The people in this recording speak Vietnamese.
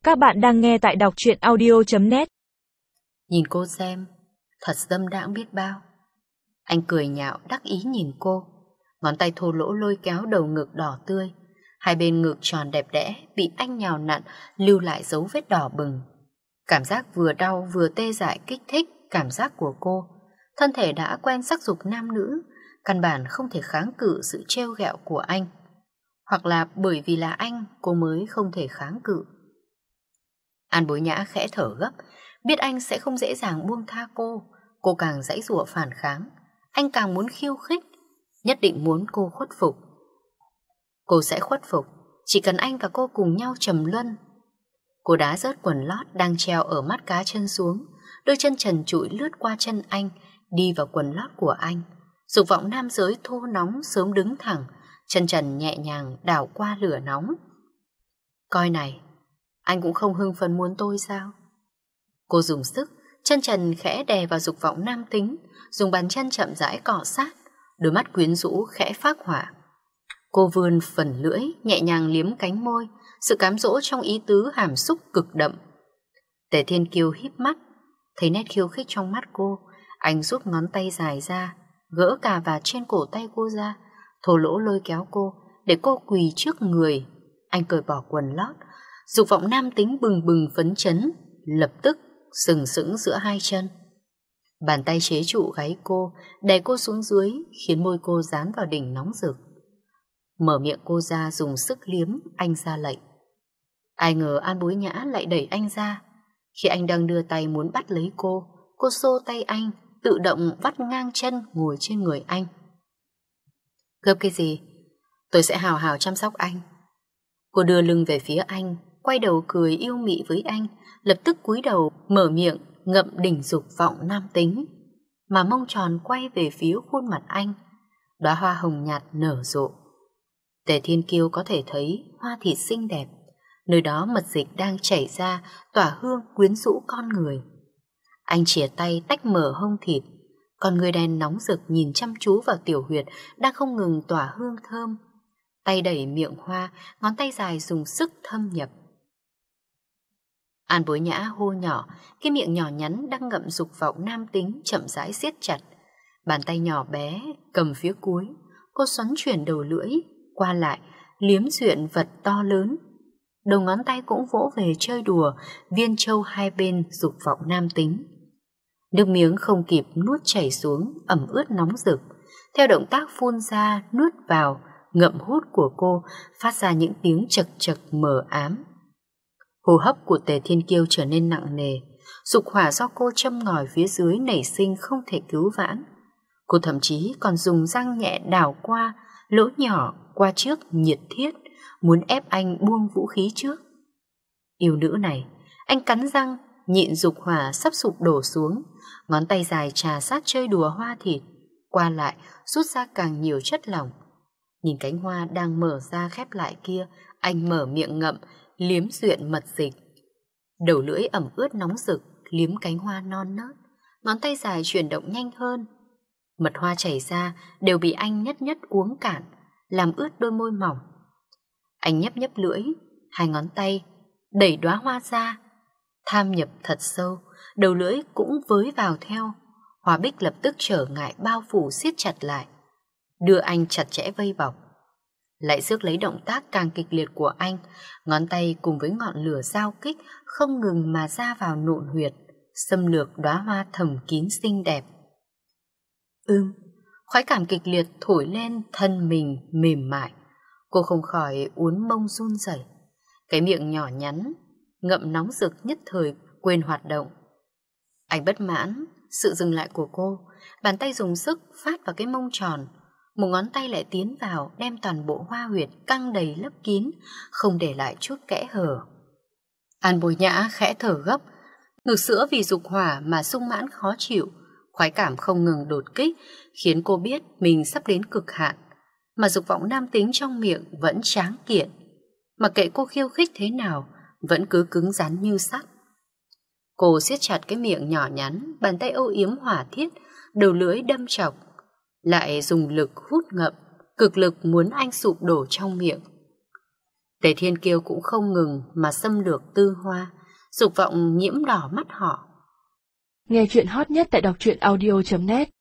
Các bạn đang nghe tại đọc truyện audio.net. Nhìn cô xem, thật dâm đãng biết bao. Anh cười nhạo đắc ý nhìn cô, ngón tay thô lỗ lôi kéo đầu ngực đỏ tươi. Hai bên ngực tròn đẹp đẽ bị anh nhào nặn, lưu lại dấu vết đỏ bừng. Cảm giác vừa đau vừa tê dại kích thích cảm giác của cô. Thân thể đã quen sắc dục nam nữ, căn bản không thể kháng cự sự trêu ghẹo của anh. Hoặc là bởi vì là anh, cô mới không thể kháng cự. An Bối Nhã khẽ thở gấp, biết anh sẽ không dễ dàng buông tha cô càng giãy giụa phản kháng. Anh càng muốn khiêu khích, nhất định muốn cô khuất phục. Cô sẽ khuất phục, chỉ cần anh và cô cùng nhau trầm luân. Cô đá rớt quần lót đang treo ở mắt cá chân xuống, đôi chân trần trụi lướt qua chân anh, đi vào quần lót của anh. Dục vọng nam giới thô nóng sớm đứng thẳng, chân trần nhẹ nhàng đảo qua lửa nóng. Coi này, anh cũng không hưng phấn muốn tôi sao? Cô dùng sức, chân trần khẽ đè vào dục vọng nam tính, dùng bàn chân chậm rãi cọ sát, đôi mắt quyến rũ khẽ phác họa. Cô vươn phần lưỡi, nhẹ nhàng liếm cánh môi, sự cám dỗ trong ý tứ hàm xúc cực đậm. Tề Thiên Kiêu híp mắt, thấy nét khiêu khích trong mắt cô, anh rút ngón tay dài ra, gỡ cà vạt trên cổ tay cô ra, thô lỗ lôi kéo cô, để cô quỳ trước người. Anh cởi bỏ quần lót, dục vọng nam tính bừng bừng phấn chấn, lập tức sừng sững giữa hai chân. Bàn tay chế trụ gáy cô, đè cô xuống dưới, khiến môi cô dán vào đỉnh nóng rực. Mở miệng cô ra dùng sức liếm, anh ra lệnh. Ai ngờ An Bối Nhã lại đẩy anh ra. Khi anh đang đưa tay muốn bắt lấy cô xô tay anh, tự động vắt ngang chân ngồi trên người anh. Gấp cái gì? Tôi sẽ hào hào chăm sóc anh. Cô đưa lưng về phía anh, quay đầu cười yêu mị với anh, lập tức cúi đầu mở miệng ngậm đỉnh dục vọng nam tính, mà mông tròn quay về phía khuôn mặt anh. Đóa hoa hồng nhạt nở rộ. Tề Thiên Kiêu có thể thấy hoa thịt xinh đẹp, nơi đó mật dịch đang chảy ra, tỏa hương quyến rũ con người. Anh chìa tay tách mở hông thịt, còn người đèn nóng rực nhìn chăm chú vào tiểu huyệt đang không ngừng tỏa hương thơm. Tay đẩy miệng hoa, ngón tay dài dùng sức thâm nhập. An Bối Nhã hô nhỏ, cái miệng nhỏ nhắn đang ngậm dục vọng nam tính chậm rãi siết chặt. Bàn tay nhỏ bé cầm phía cuối, cô xoắn chuyển đầu lưỡi qua lại, liếm duyện vật to lớn. Đầu ngón tay cũng vỗ về chơi đùa viên châu hai bên dục vọng nam tính. Nước miếng không kịp nuốt chảy xuống, ẩm ướt nóng rực. Theo động tác phun ra, nuốt vào, ngậm hút của cô phát ra những tiếng chật chật mờ ám. Hô hấp của Tề Thiên Kiêu trở nên nặng nề, dục hỏa do cô châm ngòi phía dưới nảy sinh không thể cứu vãn. Cô thậm chí còn dùng răng nhẹ đảo qua lỗ nhỏ qua trước nhiệt thiết, muốn ép anh buông vũ khí trước. Yêu nữ này, anh cắn răng, nhịn dục hỏa sắp sụp đổ xuống, ngón tay dài trà sát chơi đùa hoa thịt, qua lại rút ra càng nhiều chất lỏng. Nhìn cánh hoa đang mở ra khép lại kia, anh mở miệng ngậm, liếm duyện mật dịch. Đầu lưỡi ẩm ướt nóng rực, liếm cánh hoa non nớt, ngón tay dài chuyển động nhanh hơn. Mật hoa chảy ra đều bị anh nhất nhất uống cạn, làm ướt đôi môi mỏng. Anh nhấp nhấp lưỡi, hai ngón tay đẩy đóa hoa ra, tham nhập thật sâu, đầu lưỡi cũng với vào theo. Hoa bích lập tức trở ngại bao phủ siết chặt lại, đưa anh chặt chẽ vây bọc. Lại rước lấy động tác càng kịch liệt của anh, ngón tay cùng với ngọn lửa giao kích không ngừng mà ra vào nụn huyệt, xâm lược đóa hoa thầm kín xinh đẹp. Khoái cảm kịch liệt thổi lên thân mình mềm mại. Cô không khỏi uốn mông run rẩy. Cái miệng nhỏ nhắn ngậm nóng rực nhất thời quên hoạt động. Anh bất mãn sự dừng lại của cô, bàn tay dùng sức phát vào cái mông tròn, một ngón tay lại tiến vào đem toàn bộ hoa huyệt căng đầy lấp kín, không để lại chút kẽ hở. An Bối Nhã khẽ thở gấp, ngực sữa vì dục hỏa mà sung mãn khó chịu, khoái cảm không ngừng đột kích, khiến cô biết mình sắp đến cực hạn, mà dục vọng nam tính trong miệng vẫn tráng kiện. Mặc kệ cô khiêu khích thế nào, vẫn cứ cứng rắn như sắt. Cô siết chặt cái miệng nhỏ nhắn, bàn tay âu yếm hỏa thiết, đầu lưỡi đâm chọc, lại dùng lực hút ngậm, cực lực muốn anh sụp đổ trong miệng. Tề Thiên Kiêu cũng không ngừng mà xâm lược Tư Hoa, dục vọng nhiễm đỏ mắt họ. Nghe chuyện hot nhất tại đọc truyện audio.net